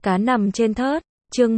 Cá nằm trên thớt, chương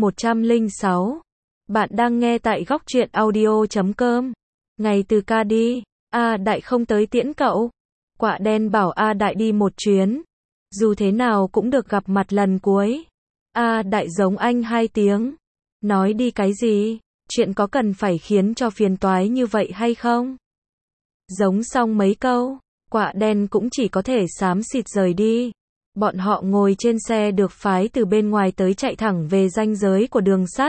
106. Bạn đang nghe tại góc truyện audio.com. Ngày từ ca đi, A Đại không tới tiễn cậu. Quạ đen bảo A Đại đi một chuyến. Dù thế nào cũng được gặp mặt lần cuối. A Đại giống anh 2 tiếng. Nói đi cái gì? Chuyện có cần phải khiến cho phiền toái như vậy hay không? Giống xong mấy câu, quạ đen cũng chỉ có thể xám xịt rời đi. Bọn họ ngồi trên xe được phái từ bên ngoài tới chạy thẳng về ranh giới của đường sắt.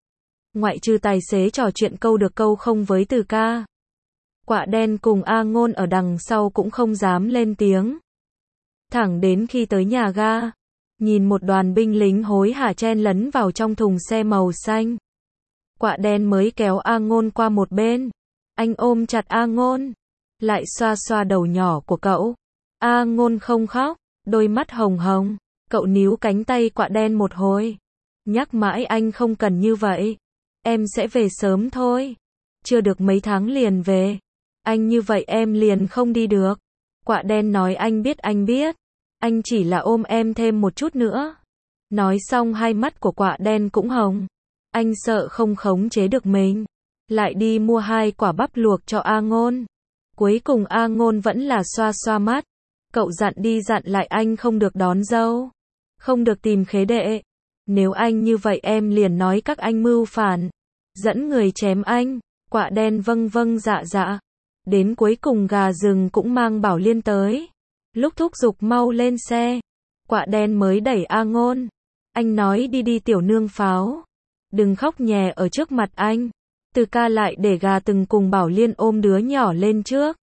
Ngoại trừ tài xế trò chuyện câu được câu không với Từ Ca. Quạ đen cùng A Ngôn ở đằng sau cũng không dám lên tiếng. Thẳng đến khi tới nhà ga, nhìn một đoàn binh lính hối hả chen lấn vào trong thùng xe màu xanh. Quạ đen mới kéo A Ngôn qua một bên. Anh ôm chặt A Ngôn, lại xoa xoa đầu nhỏ của cậu. A Ngôn không khóc, đôi mắt hồng hồng. Cậu níu cánh tay quạ đen một hồi. Nhắc mãi anh không cần như vậy. Em sẽ về sớm thôi. Chưa được mấy tháng liền về. Anh như vậy em liền không đi được. Quạ đen nói anh biết anh biết. Anh chỉ là ôm em thêm một chút nữa. Nói xong hai mắt của quạ đen cũng hồng. Anh sợ không khống chế được mình. Lại đi mua 2 quả bắp luộc cho A Ngôn. Cuối cùng A Ngôn vẫn là xoa xoa mắt. Cậu dặn đi dặn lại anh không được đón dâu. Không được tìm khế đệ. Nếu anh như vậy em liền nói các anh mưu phản. Dẫn người chém anh. Quạ đen vâng vâng dạ dạ. Đến cuối cùng gà rừng cũng mang Bảo Liên tới. Lúc thúc giục mau lên xe. Quạ đen mới đẩy A Ngôn. Anh nói đi đi tiểu nương pháo. Đừng khóc nhè ở trước mặt anh. Từ Ca lại để gà từng cùng Bảo Liên ôm đứa nhỏ lên trước.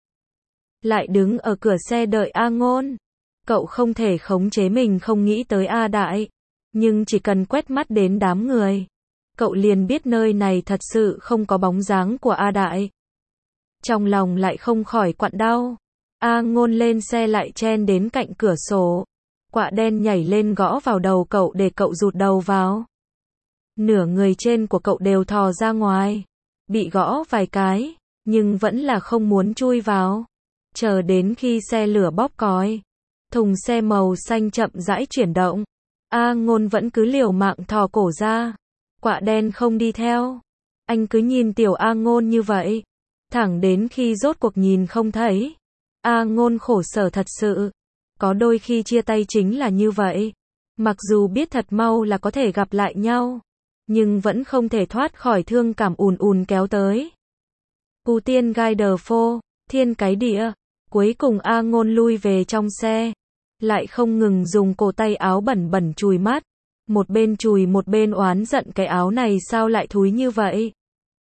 Lại đứng ở cửa xe đợi A Ngôn. Cậu không thể khống chế mình không nghĩ tới A Đại. Nhưng chỉ cần quét mắt đến đám người. Cậu liền biết nơi này thật sự không có bóng dáng của A Đại. Trong lòng lại không khỏi quặn đau. A Ngôn lên xe lại chen đến cạnh cửa sổ. Quạ đen nhảy lên gõ vào đầu cậu để cậu rụt đầu vào. Nửa người trên của cậu đều thò ra ngoài. Bị gõ vài cái, nhưng vẫn là không muốn chui vào. Chờ đến khi xe lửa bóp còi. Thùng xe màu xanh chậm rãi chuyển động. A Ngôn vẫn cứ liều mạng thò cổ ra. Quạ đen không đi theo. Anh cứ nhìn tiểu A Ngôn như vậy. Thẳng đến khi rốt cuộc nhìn không thấy. A Ngôn khổ sở thật sự. Có đôi khi chia tay chính là như vậy. Mặc dù biết thật mau là có thể gặp lại nhau. Nhưng vẫn không thể thoát khỏi thương cảm ùn ùn kéo tới. Cù tiên gai đờ phô, thiên cái địa. Cuối cùng A Ngôn lui về trong xe. Lại không ngừng dùng cổ tay áo bẩn bẩn chùi mắt. Một bên chùi một bên oán giận cái áo này sao lại thúi như vậy.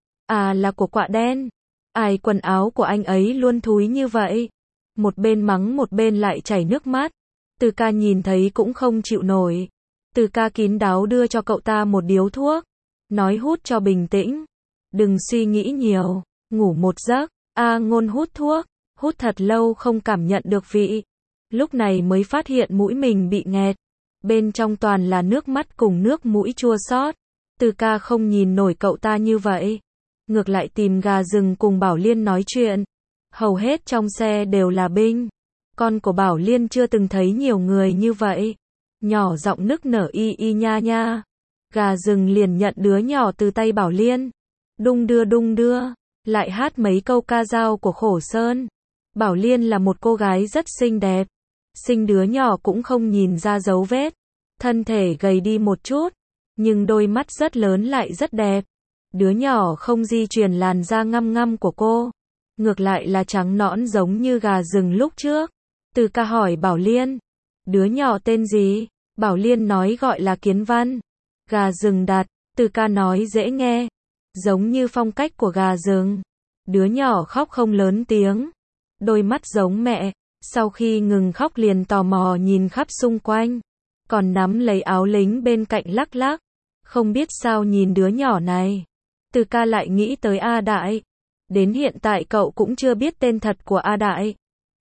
À là của quạ đen. Ai quần áo của anh ấy luôn thúi như vậy. Một bên mắng một bên lại chảy nước mắt. Từ Ca nhìn thấy cũng không chịu nổi. Từ Ca kín đáo đưa cho cậu ta một điếu thuốc. Nói hút cho bình tĩnh. Đừng suy nghĩ nhiều. Ngủ một giấc. A Ngôn hút thuốc. Hút thật lâu không cảm nhận được vị. Lúc này mới phát hiện mũi mình bị nghẹt. Bên trong toàn là nước mắt cùng nước mũi chua xót. Từ Ca không nhìn nổi cậu ta như vậy. Ngược lại tìm gà rừng cùng Bảo Liên nói chuyện. Hầu hết trong xe đều là binh. Con của Bảo Liên chưa từng thấy nhiều người như vậy. Nhỏ giọng nức nở y y nha nha. Gà rừng liền nhận đứa nhỏ từ tay Bảo Liên. Đung đưa. Lại hát mấy câu ca dao của Khổ Sơn. Bảo Liên là một cô gái rất xinh đẹp. Sinh đứa nhỏ cũng không nhìn ra dấu vết. Thân thể gầy đi một chút. Nhưng đôi mắt rất lớn lại rất đẹp. Đứa nhỏ không di truyền làn da ngăm ngăm của cô. Ngược lại là trắng nõn giống như gà rừng lúc trước. Từ Ca hỏi Bảo Liên. Đứa nhỏ tên gì? Bảo Liên nói gọi là Kiến Văn. Gà rừng đặt. Từ Ca nói dễ nghe. Giống như phong cách của gà rừng. Đứa nhỏ khóc không lớn tiếng. Đôi mắt giống mẹ. Sau khi ngừng khóc liền tò mò nhìn khắp xung quanh. Còn nắm lấy áo lính bên cạnh lắc lắc. Không biết sao nhìn đứa nhỏ này. Từ Ca lại nghĩ tới A Đại. Đến hiện tại cậu cũng chưa biết tên thật của A Đại.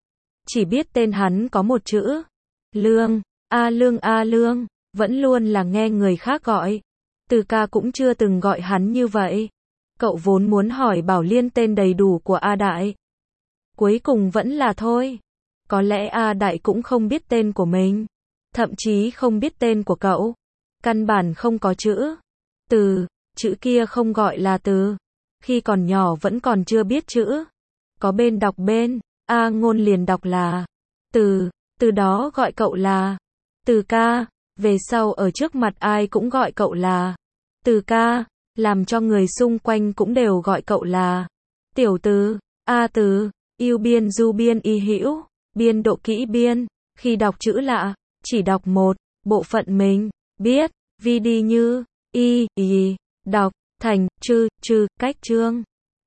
Chỉ biết tên hắn có một chữ. Lương. A Lương. Vẫn luôn là nghe người khác gọi. Từ Ca cũng chưa từng gọi hắn như vậy. Cậu vốn muốn hỏi Bảo Liên tên đầy đủ của A Đại. Cuối cùng vẫn là thôi. Có lẽ A Đại cũng không biết tên của mình. Thậm chí không biết tên của cậu. Căn bản không có chữ. Từ, chữ kia không gọi là từ. Khi còn nhỏ vẫn còn chưa biết chữ. Có bên đọc bên, A Ngôn liền đọc là từ, từ đó gọi cậu là Từ ca, về sau ở trước mặt ai cũng gọi cậu là Từ ca, làm cho người xung quanh cũng đều gọi cậu là Tiểu Từ, A Từ, yêu biên du biên y hữu, biên độ kỹ biên, khi đọc chữ lạ, chỉ đọc một bộ phận mình biết, vi đi như, y, đọc, thành, chư, cách chương.